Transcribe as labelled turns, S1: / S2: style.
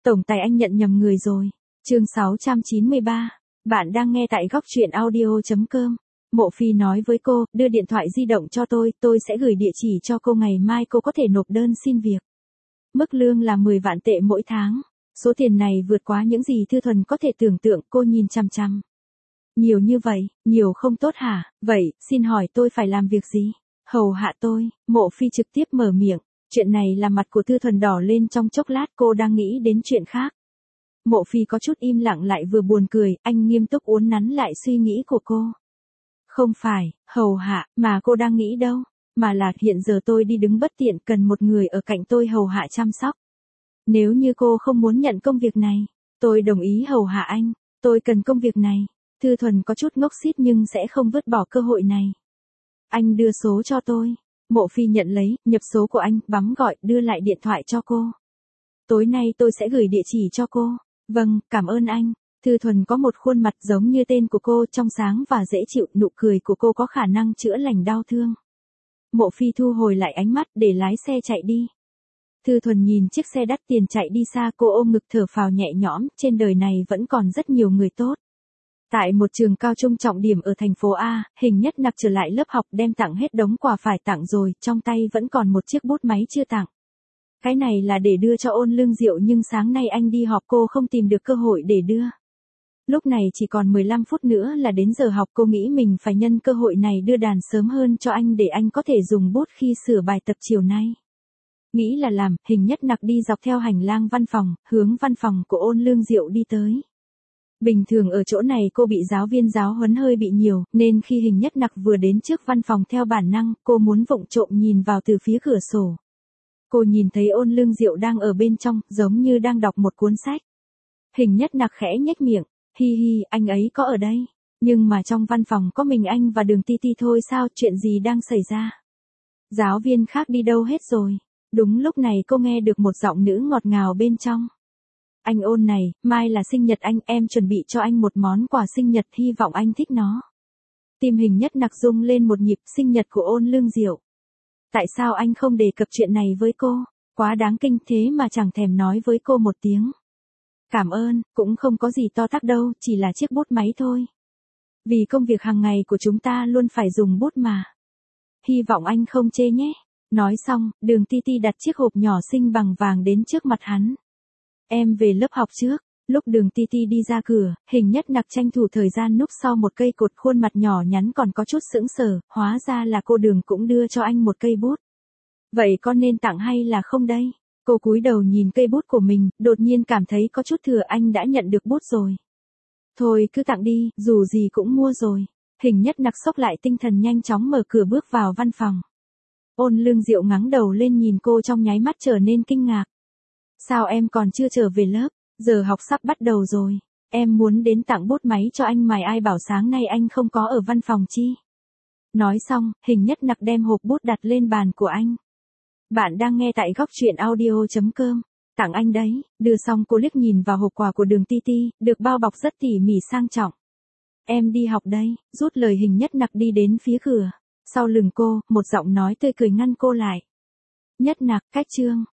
S1: Tổng tài anh nhận nhầm người rồi. Chương 693. Bạn đang nghe tại góc truyện audio.com. Mộ Phi nói với cô, đưa điện thoại di động cho tôi sẽ gửi địa chỉ cho cô, ngày mai cô có thể nộp đơn xin việc. Mức lương là 10 vạn tệ mỗi tháng. Số tiền này vượt quá những gì Thư Thuần có thể tưởng tượng. Cô nhìn chằm chằm. Nhiều như vậy, nhiều không tốt hả? Vậy, xin hỏi tôi phải làm việc gì? Hầu hạ tôi. Mộ Phi trực tiếp mở miệng. Chuyện này làm mặt của Thư Thuần đỏ lên trong chốc lát, cô đang nghĩ đến chuyện khác. Mộ Phi có chút im lặng lại vừa buồn cười, anh nghiêm túc uốn nắn lại suy nghĩ của cô. Không phải, hầu hạ, mà cô đang nghĩ đâu, mà là hiện giờ tôi đi đứng bất tiện, cần một người ở cạnh tôi hầu hạ chăm sóc. Nếu như cô không muốn nhận công việc này, tôi đồng ý hầu hạ anh, tôi cần công việc này. Thư Thuần có chút ngốc xít nhưng sẽ không vứt bỏ cơ hội này. Anh đưa số cho tôi. Mộ Phi nhận lấy, nhập số của anh, bấm gọi, đưa lại điện thoại cho cô. Tối nay tôi sẽ gửi địa chỉ cho cô. Vâng, cảm ơn anh. Thư Thuần có một khuôn mặt giống như tên của cô, trong sáng và dễ chịu, nụ cười của cô có khả năng chữa lành đau thương. Mộ Phi thu hồi lại ánh mắt để lái xe chạy đi. Thư Thuần nhìn chiếc xe đắt tiền chạy đi xa, cô ôm ngực thở phào nhẹ nhõm, trên đời này vẫn còn rất nhiều người tốt. Tại một trường cao trung trọng điểm ở thành phố A, Hình Nhất Nặc trở lại lớp học đem tặng hết đống quà phải tặng rồi, trong tay vẫn còn một chiếc bút máy chưa tặng. Cái này là để đưa cho Ôn Lương Diệu nhưng sáng nay anh đi họp cô không tìm được cơ hội để đưa. Lúc này chỉ còn 15 phút nữa là đến giờ học, cô nghĩ mình phải nhân cơ hội này đưa đàn sớm hơn cho anh để anh có thể dùng bút khi sửa bài tập chiều nay. Nghĩ là làm, Hình Nhất Nặc đi dọc theo hành lang văn phòng, hướng văn phòng của Ôn Lương Diệu đi tới. Bình thường ở chỗ này cô bị giáo viên giáo huấn hơi bị nhiều, nên khi Hình Nhất Nặc vừa đến trước văn phòng theo bản năng, cô muốn vụng trộm nhìn vào từ phía cửa sổ. Cô nhìn thấy Ôn Lương Diệu đang ở bên trong, giống như đang đọc một cuốn sách. Hình Nhất Nặc khẽ nhếch miệng, hi hi, anh ấy có ở đây. Nhưng mà trong văn phòng có mình anh và Đường Ti Ti thôi sao, chuyện gì đang xảy ra? Giáo viên khác đi đâu hết rồi? Đúng lúc này cô nghe được một giọng nữ ngọt ngào bên trong. Anh Ôn này, mai là sinh nhật anh, em chuẩn bị cho anh một món quà sinh nhật, hy vọng anh thích nó. Tim Hình Nhất Nặc rung lên một nhịp, sinh nhật của Ôn Lương Diệu. Tại sao anh không đề cập chuyện này với cô? Quá đáng kinh, thế mà chẳng thèm nói với cô một tiếng. Cảm ơn, cũng không có gì to tát đâu, chỉ là chiếc bút máy thôi. Vì công việc hàng ngày của chúng ta luôn phải dùng bút mà. Hy vọng anh không chê nhé. Nói xong, Đường Ti Ti đặt chiếc hộp nhỏ xinh bằng vàng đến trước mặt hắn. Em về lớp học trước. Lúc Đường Ti Ti đi ra cửa, Hình Nhất Nặc tranh thủ thời gian núp sau một cây cột, khuôn mặt nhỏ nhắn còn có chút sững sờ, hóa ra là cô Đường cũng đưa cho anh một cây bút. Vậy con nên tặng hay là không đây? Cô cúi đầu nhìn cây bút của mình, đột nhiên cảm thấy có chút thừa, anh đã nhận được bút rồi. Thôi cứ tặng đi, dù gì cũng mua rồi. Hình Nhất Nặc xốc lại tinh thần, nhanh chóng mở cửa bước vào văn phòng. Ôn Lương Diệu ngẩng đầu lên nhìn cô, trong nháy mắt trở nên kinh ngạc. Sao em còn chưa trở về lớp? Giờ học sắp bắt đầu rồi. Em muốn đến tặng bút máy cho anh mà ai bảo sáng nay anh không có ở văn phòng chi? Nói xong, Hình Nhất Nặc đem hộp bút đặt lên bàn của anh. Bạn đang nghe tại góc truyện audio.com. Tặng anh đấy. Đưa xong cô liếc nhìn vào hộp quà của Đường Ti Ti, được bao bọc rất tỉ mỉ sang trọng. Em đi học đây. Rút lời, Hình Nhất Nặc đi đến phía cửa. Sau lưng cô, một giọng nói tươi cười ngăn cô lại. Nhất Nặc, cách chương.